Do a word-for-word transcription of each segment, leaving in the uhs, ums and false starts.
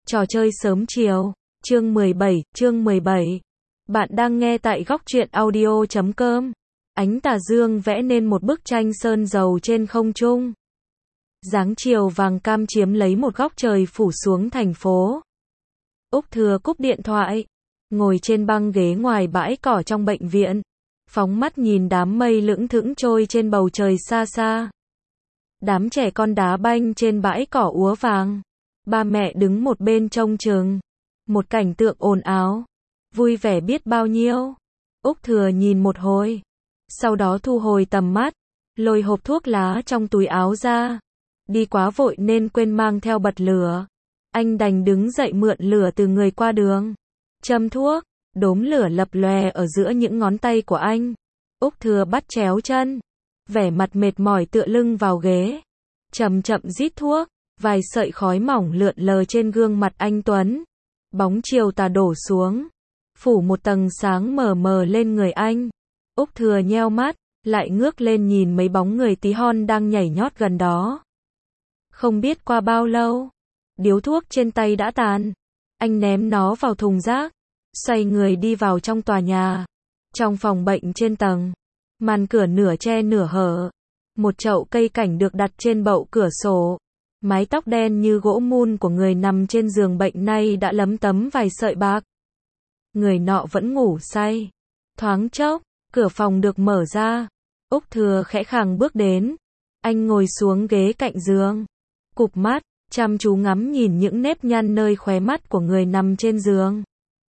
Trò chơi sớm chiều. Chương mười bảy, chương mười bảy. Bạn đang nghe tại góc truyện audio chấm com. Ánh tà dương vẽ nên một bức tranh sơn dầu trên không trung. Dáng chiều vàng cam chiếm lấy một góc trời phủ xuống thành phố. Úc Thừa cúp điện thoại, ngồi trên băng ghế ngoài bãi cỏ trong bệnh viện, phóng mắt nhìn đám mây lững thững trôi trên bầu trời xa xa. Đám trẻ con đá banh trên bãi cỏ úa vàng. Ba mẹ đứng một bên trông chừng. Một cảnh tượng ồn ào, vui vẻ biết bao nhiêu. Úc Thừa nhìn một hồi, sau đó thu hồi tầm mắt, lôi hộp thuốc lá trong túi áo ra. Đi quá vội nên quên mang theo bật lửa. Anh đành đứng dậy mượn lửa từ người qua đường. Châm thuốc, đốm lửa lập lòe ở giữa những ngón tay của anh. Úc Thừa bắt chéo chân, vẻ mặt mệt mỏi tựa lưng vào ghế, chậm chậm rít thuốc. Vài sợi khói mỏng lượn lờ trên gương mặt anh tuấn. Bóng chiều tà đổ xuống, phủ một tầng sáng mờ mờ lên người anh. Úc Thừa nheo mắt, lại ngước lên nhìn mấy bóng người tí hon đang nhảy nhót gần đó. Không biết qua bao lâu, điếu thuốc trên tay đã tàn. Anh ném nó vào thùng rác, xoay người đi vào trong tòa nhà. Trong phòng bệnh trên tầng, màn cửa nửa che nửa hở. Một chậu cây cảnh được đặt trên bậu cửa sổ. Mái tóc đen như gỗ mun của người nằm trên giường bệnh nay đã lấm tấm vài sợi bạc. Người nọ vẫn ngủ say. Thoáng chốc, cửa phòng được mở ra. Úc Thừa khẽ khàng bước đến. Anh ngồi xuống ghế cạnh giường, cụp mắt, chăm chú ngắm nhìn những nếp nhăn nơi khóe mắt của người nằm trên giường.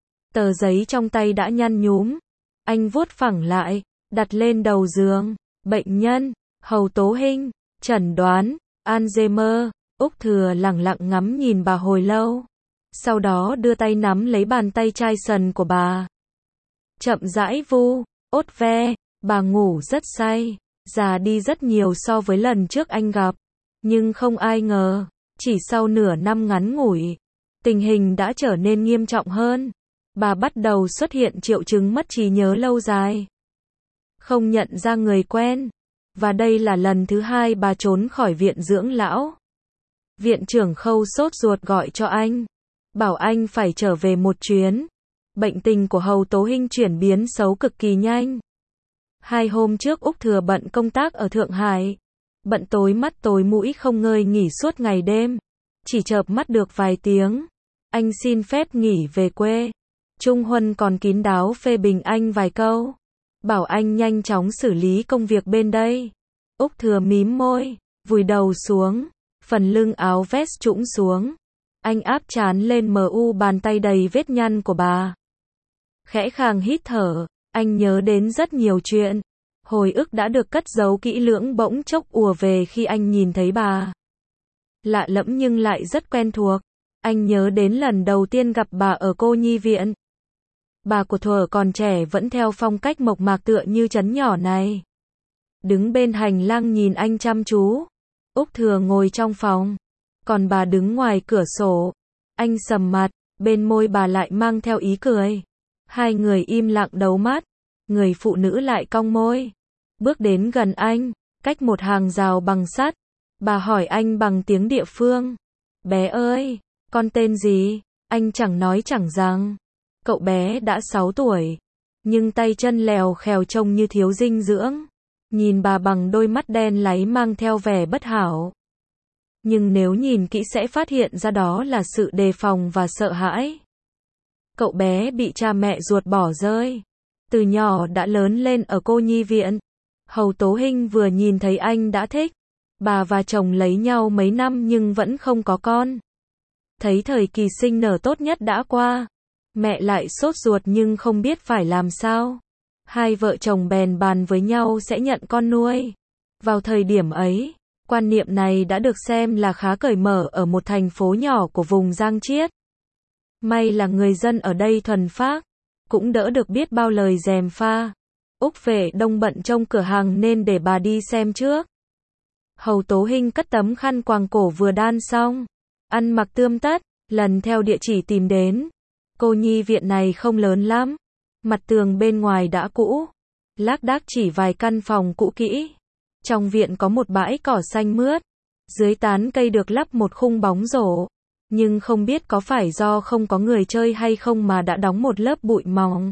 Tờ giấy trong tay đã nhăn nhúm. Anh vuốt phẳng lại, đặt lên đầu giường. Bệnh nhân, Hầu Tố Hinh, chẩn đoán, Alzheimer. Úc Thừa lặng lặng ngắm nhìn bà hồi lâu. Sau đó đưa tay nắm lấy bàn tay chai sần của bà. Chậm rãi vu, ốt ve, bà ngủ rất say, già đi rất nhiều so với lần trước anh gặp. Nhưng không ai ngờ, chỉ sau nửa năm ngắn ngủi, tình hình đã trở nên nghiêm trọng hơn. Bà bắt đầu xuất hiện triệu chứng mất trí nhớ lâu dài. Không nhận ra người quen. Và đây là lần thứ hai bà trốn khỏi viện dưỡng lão. Viện trưởng Khâu sốt ruột gọi cho anh, bảo anh phải trở về một chuyến. Bệnh tình của Hầu Tố Hinh chuyển biến xấu cực kỳ nhanh. Hai hôm trước Úc Thừa bận công tác ở Thượng Hải, bận tối mắt tối mũi không ngơi nghỉ suốt ngày đêm. Chỉ chợp mắt được vài tiếng, anh xin phép nghỉ về quê. Trung Huân còn kín đáo phê bình anh vài câu, bảo anh nhanh chóng xử lý công việc bên đây. Úc Thừa mím môi, vùi đầu xuống. Phần lưng áo vest trũng xuống. Anh áp trán lên mờ u bàn tay đầy vết nhăn của bà. Khẽ khàng hít thở, anh nhớ đến rất nhiều chuyện. Hồi ức đã được cất giấu kỹ lưỡng bỗng chốc ùa về khi anh nhìn thấy bà. Lạ lẫm nhưng lại rất quen thuộc. Anh nhớ đến lần đầu tiên gặp bà ở cô nhi viện. Bà của thuở còn trẻ vẫn theo phong cách mộc mạc tựa như trấn nhỏ này. Đứng bên hành lang nhìn anh chăm chú. Úc Thừa ngồi trong phòng, còn bà đứng ngoài cửa sổ. Anh sầm mặt, bên môi bà lại mang theo ý cười. Hai người im lặng đấu mắt, người phụ nữ lại cong môi. Bước đến gần anh, cách một hàng rào bằng sắt. Bà hỏi anh bằng tiếng địa phương. Bé ơi, con tên gì? Anh chẳng nói chẳng rằng. Cậu bé đã sáu tuổi, nhưng tay chân lèo khèo trông như thiếu dinh dưỡng. Nhìn bà bằng đôi mắt đen láy mang theo vẻ bất hảo. Nhưng nếu nhìn kỹ sẽ phát hiện ra đó là sự đề phòng và sợ hãi. Cậu bé bị cha mẹ ruột bỏ rơi. Từ nhỏ đã lớn lên ở cô nhi viện. Hầu Tố Hinh vừa nhìn thấy anh đã thích. Bà và chồng lấy nhau mấy năm nhưng vẫn không có con. Thấy thời kỳ sinh nở tốt nhất đã qua. Mẹ lại sốt ruột nhưng không biết phải làm sao. Hai vợ chồng bèn bàn với nhau sẽ nhận con nuôi. Vào thời điểm ấy, quan niệm này đã được xem là khá cởi mở ở một thành phố nhỏ của vùng Giang Chiết. May là người dân ở đây thuần phác, cũng đỡ được biết bao lời gièm pha. Úc về đông bận trông cửa hàng nên để bà đi xem trước. Hầu Tố Hinh cất tấm khăn quàng cổ vừa đan xong, ăn mặc tươm tất, lần theo địa chỉ tìm đến. Cô nhi viện này không lớn lắm. Mặt tường bên ngoài đã cũ, lác đác chỉ vài căn phòng cũ kỹ. Trong viện có một bãi cỏ xanh mướt, dưới tán cây được lắp một khung bóng rổ. Nhưng không biết có phải do không có người chơi hay không mà đã đóng một lớp bụi mỏng.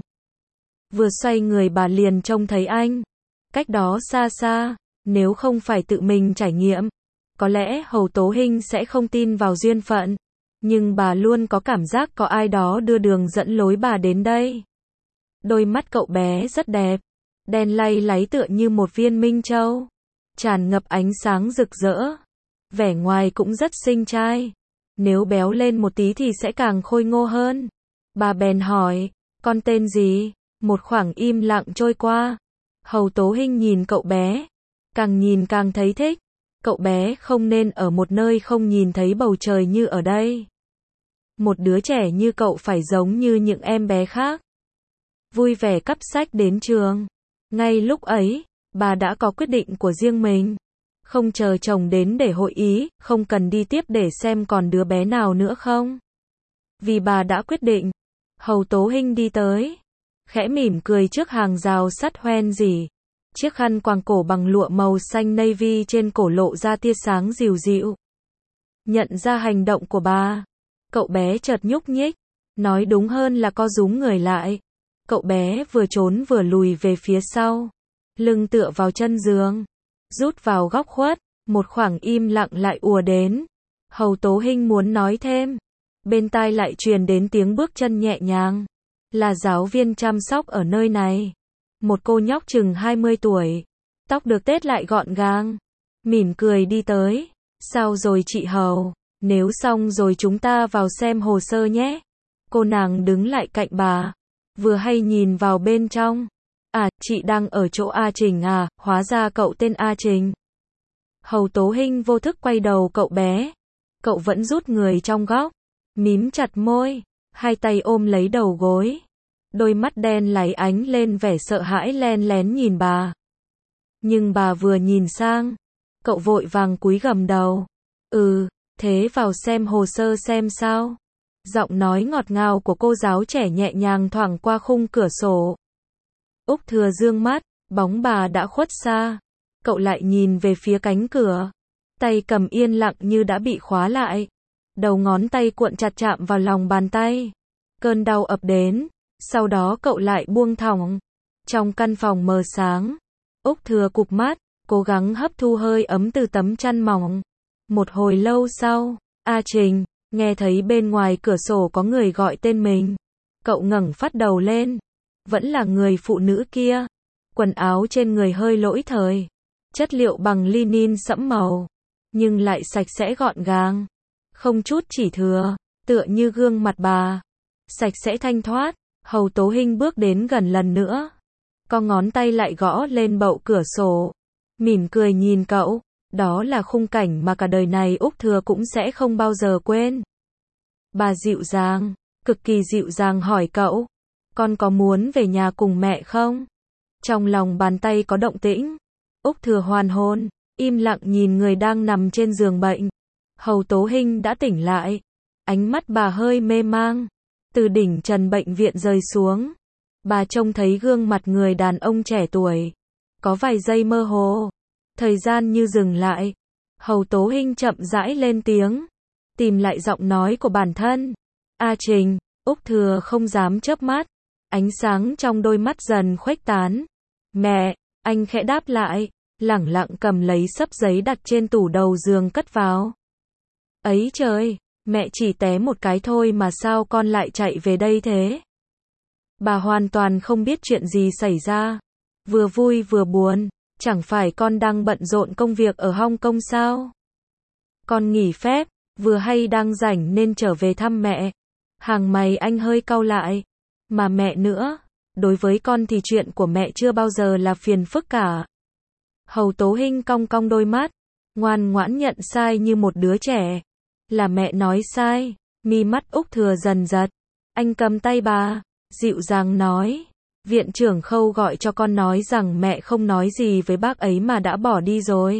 Vừa xoay người bà liền trông thấy anh. Cách đó xa xa, nếu không phải tự mình trải nghiệm, có lẽ Hầu Tố Hinh sẽ không tin vào duyên phận. Nhưng bà luôn có cảm giác có ai đó đưa đường dẫn lối bà đến đây. Đôi mắt cậu bé rất đẹp, đen lay láy tựa như một viên minh châu, tràn ngập ánh sáng rực rỡ. Vẻ ngoài cũng rất xinh trai. Nếu béo lên một tí thì sẽ càng khôi ngô hơn. Bà bèn hỏi, con tên gì? Một khoảng im lặng trôi qua. Hầu Tố Hinh nhìn cậu bé, càng nhìn càng thấy thích. Cậu bé không nên ở một nơi không nhìn thấy bầu trời như ở đây. Một đứa trẻ như cậu phải giống như những em bé khác. Vui vẻ cắp sách đến trường. Ngay lúc ấy, bà đã có quyết định của riêng mình. Không chờ chồng đến để hội ý, không cần đi tiếp để xem còn đứa bé nào nữa không. Vì bà đã quyết định. Hầu Tố Hinh đi tới, khẽ mỉm cười trước hàng rào sắt hoen rỉ. Chiếc khăn quàng cổ bằng lụa màu xanh navy trên cổ lộ ra tia sáng dịu dịu. Nhận ra hành động của bà, cậu bé chợt nhúc nhích, nói đúng hơn là co rúm người lại. Cậu bé vừa trốn vừa lùi về phía sau, lưng tựa vào chân giường, rút vào góc khuất. Một khoảng im lặng lại ùa đến. Hầu Tố Hinh muốn nói thêm, bên tai lại truyền đến tiếng bước chân nhẹ nhàng. Là giáo viên chăm sóc ở nơi này. Một cô nhóc chừng hai mươi tuổi, tóc được tết lại gọn gàng, mỉm cười đi tới. Sao rồi chị Hầu? Nếu xong rồi chúng ta vào xem hồ sơ nhé. Cô nàng đứng lại cạnh bà, vừa hay nhìn vào bên trong. À, chị đang ở chỗ A Trình à, hóa ra cậu tên A Trình. Hầu Tố Hinh vô thức quay đầu cậu bé. Cậu vẫn rút người trong góc, mím chặt môi, hai tay ôm lấy đầu gối. Đôi mắt đen láy ánh lên vẻ sợ hãi len lén nhìn bà. Nhưng bà vừa nhìn sang, cậu vội vàng cúi gằm đầu. Ừ, thế vào xem hồ sơ xem sao. Giọng nói ngọt ngào của cô giáo trẻ nhẹ nhàng thoảng qua khung cửa sổ. Úc Thừa dương mắt, bóng bà đã khuất xa. Cậu lại nhìn về phía cánh cửa. Tay cầm yên lặng như đã bị khóa lại. Đầu ngón tay cuộn chặt chạm vào lòng bàn tay. Cơn đau ập đến. Sau đó cậu lại buông thõng. Trong căn phòng mờ sáng, Úc Thừa cụp mắt, cố gắng hấp thu hơi ấm từ tấm chăn mỏng. Một hồi lâu sau, A Trình, nghe thấy bên ngoài cửa sổ có người gọi tên mình. Cậu ngẩng phát đầu lên. Vẫn là người phụ nữ kia. Quần áo trên người hơi lỗi thời. Chất liệu bằng linin sẫm màu. Nhưng lại sạch sẽ gọn gàng. Không chút chỉ thừa. Tựa như gương mặt bà. Sạch sẽ thanh thoát. Hầu Tố Hinh bước đến gần lần nữa. Con ngón tay lại gõ lên bậu cửa sổ. Mỉm cười nhìn cậu. Đó là khung cảnh mà cả đời này Úc Thừa cũng sẽ không bao giờ quên. Bà dịu dàng, cực kỳ dịu dàng hỏi cậu. Con có muốn về nhà cùng mẹ không? Trong lòng bàn tay có động tĩnh. Úc Thừa hoàn hồn, im lặng nhìn người đang nằm trên giường bệnh. Hầu Tố Hinh đã tỉnh lại. Ánh mắt bà hơi mê mang. Từ đỉnh trần bệnh viện rơi xuống. Bà trông thấy gương mặt người đàn ông trẻ tuổi. Có vài giây mơ hồ. Thời gian như dừng lại. Hầu Tố Hinh chậm rãi lên tiếng. Tìm lại giọng nói của bản thân. A Trình, Úc Thừa không dám chớp mắt. Ánh sáng trong đôi mắt dần khuếch tán. Mẹ, anh khẽ đáp lại. Lẳng lặng cầm lấy xấp giấy đặt trên tủ đầu giường cất vào. Ấy trời, mẹ chỉ té một cái thôi mà sao con lại chạy về đây thế? Bà hoàn toàn không biết chuyện gì xảy ra. Vừa vui vừa buồn. Chẳng phải con đang bận rộn công việc ở Hong Kong sao? Con nghỉ phép, vừa hay đang rảnh nên trở về thăm mẹ. Hàng mày anh hơi cau lại. Mà mẹ nữa, đối với con thì chuyện của mẹ chưa bao giờ là phiền phức cả. Hầu Tố Hinh cong cong đôi mắt, ngoan ngoãn nhận sai như một đứa trẻ. Là mẹ nói sai. Mi mắt Úc Thừa dần giật. Anh cầm tay bà, dịu dàng nói. Viện trưởng Khâu gọi cho con nói rằng mẹ không nói gì với bác ấy mà đã bỏ đi rồi.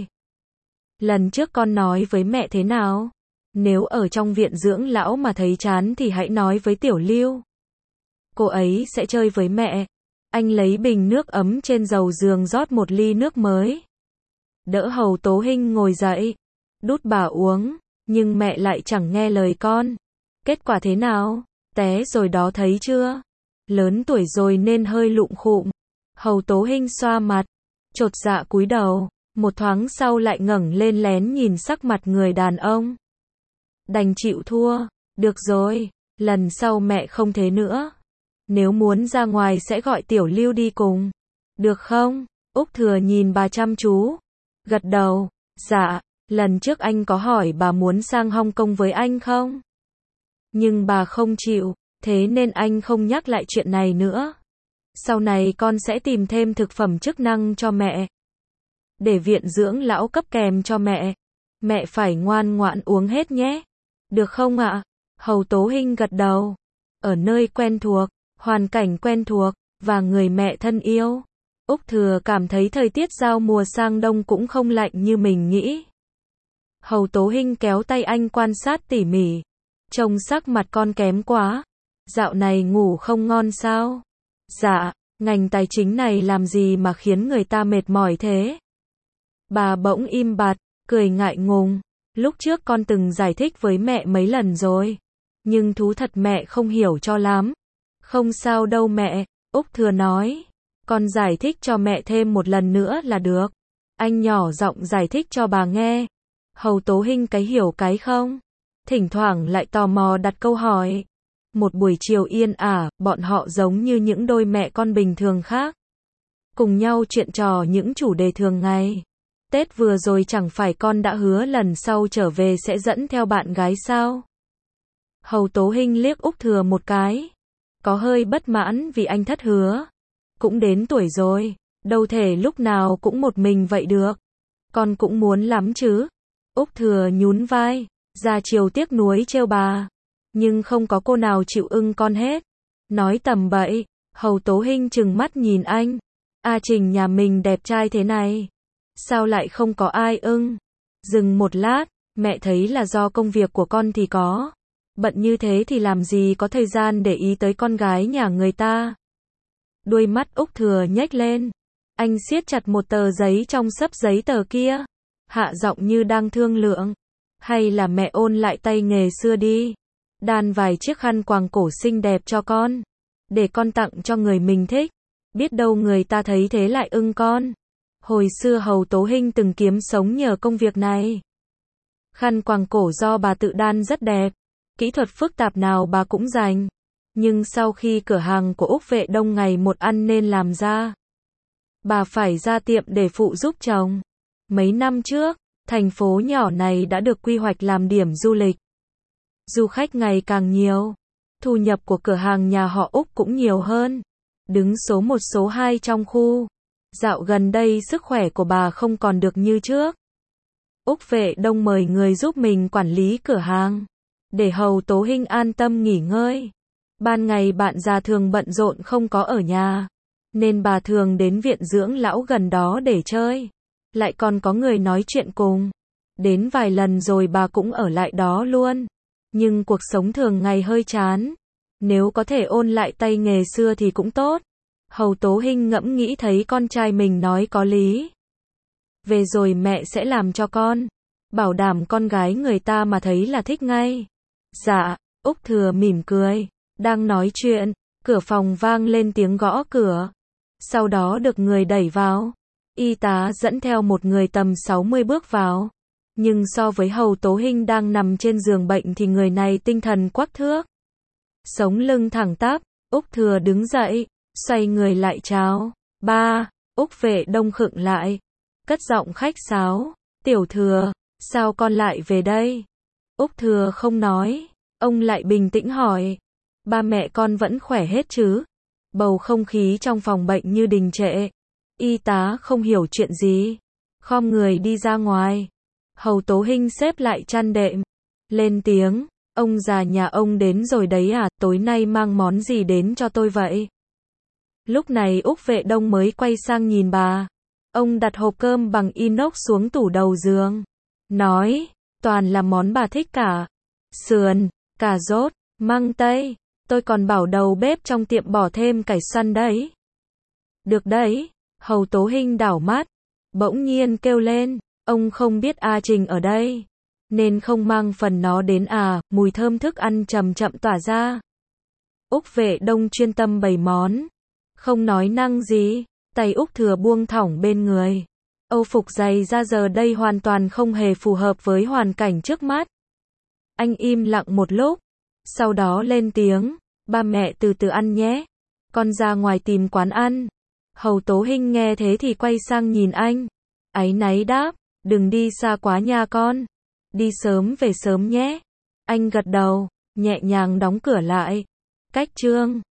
Lần trước con nói với mẹ thế nào? Nếu ở trong viện dưỡng lão mà thấy chán thì hãy nói với Tiểu Lưu. Cô ấy sẽ chơi với mẹ. Anh lấy bình nước ấm trên dầu giường rót một ly nước mới. Đỡ Hầu Tố Hinh ngồi dậy. Đút bà uống. Nhưng mẹ lại chẳng nghe lời con. Kết quả thế nào? Té rồi đó thấy chưa? Lớn tuổi rồi nên hơi lụm khụm. Hầu Tố Hinh xoa mặt, chột dạ cúi đầu, một thoáng sau lại ngẩng lên lén nhìn sắc mặt người đàn ông. Đành chịu thua, được rồi, lần sau mẹ không thế nữa. Nếu muốn ra ngoài sẽ gọi Tiểu Lưu đi cùng. Được không? Úc Thừa nhìn bà chăm chú, gật đầu, dạ, lần trước anh có hỏi bà muốn sang Hong Kong với anh không? Nhưng bà không chịu, thế nên anh không nhắc lại chuyện này nữa. Sau này con sẽ tìm thêm thực phẩm chức năng cho mẹ. Để viện dưỡng lão cấp kèm cho mẹ. Mẹ phải ngoan ngoãn uống hết nhé. Được không ạ? Hầu Tố Hinh gật đầu. Ở nơi quen thuộc, hoàn cảnh quen thuộc, và người mẹ thân yêu, Úc Thừa cảm thấy thời tiết giao mùa sang đông cũng không lạnh như mình nghĩ. Hầu Tố Hinh kéo tay anh quan sát tỉ mỉ. Trông sắc mặt con kém quá. Dạo này ngủ không ngon sao? Dạ, ngành tài chính này làm gì mà khiến người ta mệt mỏi thế? Bà bỗng im bặt, cười ngại ngùng. Lúc trước con từng giải thích với mẹ mấy lần rồi. Nhưng thú thật mẹ không hiểu cho lắm. Không sao đâu mẹ, Úc Thừa nói. Con giải thích cho mẹ thêm một lần nữa là được. Anh nhỏ giọng giải thích cho bà nghe. Hầu Tố Hinh cái hiểu cái không. Thỉnh thoảng lại tò mò đặt câu hỏi. Một buổi chiều yên ả, bọn họ giống như những đôi mẹ con bình thường khác. Cùng nhau chuyện trò những chủ đề thường ngày. Tết vừa rồi chẳng phải con đã hứa lần sau trở về sẽ dẫn theo bạn gái sao? Hầu Tố Hinh liếc Úc Thừa một cái. Có hơi bất mãn vì anh thất hứa. Cũng đến tuổi rồi, đâu thể lúc nào cũng một mình vậy được. Con cũng muốn lắm chứ. Úc Thừa nhún vai, ra chiều tiếc nuối trêu bà. Nhưng không có cô nào chịu ưng con hết. Nói tầm bậy, Hầu Tố Hinh trừng mắt nhìn anh. A Trình nhà mình đẹp trai thế này. Sao lại không có ai ưng? Dừng một lát, mẹ thấy là do công việc của con thì có. Bận như thế thì làm gì có thời gian để ý tới con gái nhà người ta. Đuôi mắt Úc Thừa nhếch lên. Anh siết chặt một tờ giấy trong xấp giấy tờ kia. Hạ giọng như đang thương lượng. Hay là mẹ ôn lại tay nghề xưa đi. Đan vài chiếc khăn quàng cổ xinh đẹp cho con. Để con tặng cho người mình thích. Biết đâu người ta thấy thế lại ưng con. Hồi xưa Hầu Tố Hinh từng kiếm sống nhờ công việc này. Khăn quàng cổ do bà tự đan rất đẹp. Kỹ thuật phức tạp nào bà cũng rành. Nhưng sau khi cửa hàng của Úc Vệ Đông ngày một ăn nên làm ra. Bà phải ra tiệm để phụ giúp chồng. Mấy năm trước, thành phố nhỏ này đã được quy hoạch làm điểm du lịch. Du khách ngày càng nhiều. Thu nhập của cửa hàng nhà họ Úc cũng nhiều hơn. Đứng số một số hai trong khu. Dạo gần đây sức khỏe của bà không còn được như trước. Úc Vệ Đông mời người giúp mình quản lý cửa hàng. Để Hầu Tố Hinh an tâm nghỉ ngơi. Ban ngày bạn già thường bận rộn không có ở nhà. Nên bà thường đến viện dưỡng lão gần đó để chơi. Lại còn có người nói chuyện cùng. Đến vài lần rồi bà cũng ở lại đó luôn. Nhưng cuộc sống thường ngày hơi chán. Nếu có thể ôn lại tay nghề xưa thì cũng tốt. Hầu Tố Hinh ngẫm nghĩ thấy con trai mình nói có lý. Về rồi mẹ sẽ làm cho con. Bảo đảm con gái người ta mà thấy là thích ngay. Dạ, Úc Thừa mỉm cười. Đang nói chuyện, cửa phòng vang lên tiếng gõ cửa. Sau đó được người đẩy vào. Y tá dẫn theo một người tầm sáu mươi bước vào. Nhưng so với Hầu Tố Hinh đang nằm trên giường bệnh thì người này tinh thần quắc thước. Sống lưng thẳng tắp, Úc Thừa đứng dậy, xoay người lại chào. Ba, Úc Vệ Đông khựng lại. Cất giọng khách sáo. Tiểu Thừa, sao con lại về đây? Úc Thừa không nói. Ông lại bình tĩnh hỏi. Ba mẹ con vẫn khỏe hết chứ? Bầu không khí trong phòng bệnh như đình trệ. Y tá không hiểu chuyện gì. Khom người đi ra ngoài. Hầu Tố Hinh xếp lại chăn đệm. Lên tiếng. Ông già nhà ông đến rồi đấy à? Tối nay mang món gì đến cho tôi vậy? Lúc này Úc Vệ Đông mới quay sang nhìn bà. Ông đặt hộp cơm bằng inox xuống tủ đầu giường. Nói. Toàn là món bà thích cả. Sườn, cà rốt, măng tây. Tôi còn bảo đầu bếp trong tiệm bỏ thêm cải xoăn đấy. Được đấy. Hầu Tố Hinh đảo mắt. Bỗng nhiên kêu lên. Ông không biết A Trình ở đây. nên không mang phần nó đến à, mùi thơm thức ăn chậm chậm tỏa ra. Úc Vệ Đông chuyên tâm bày món, không nói năng gì, tay Úc Thừa buông thõng bên người. Âu phục dày ra giờ đây hoàn toàn không hề phù hợp với hoàn cảnh trước mắt. Anh im lặng một lúc, sau đó lên tiếng, ba mẹ từ từ ăn nhé, con ra ngoài tìm quán ăn. Hầu Tố Hinh nghe thế thì quay sang nhìn anh, áy náy đáp, đừng đi xa quá nha con, đi sớm về sớm nhé. Anh gật đầu, nhẹ nhàng đóng cửa lại. Cách chương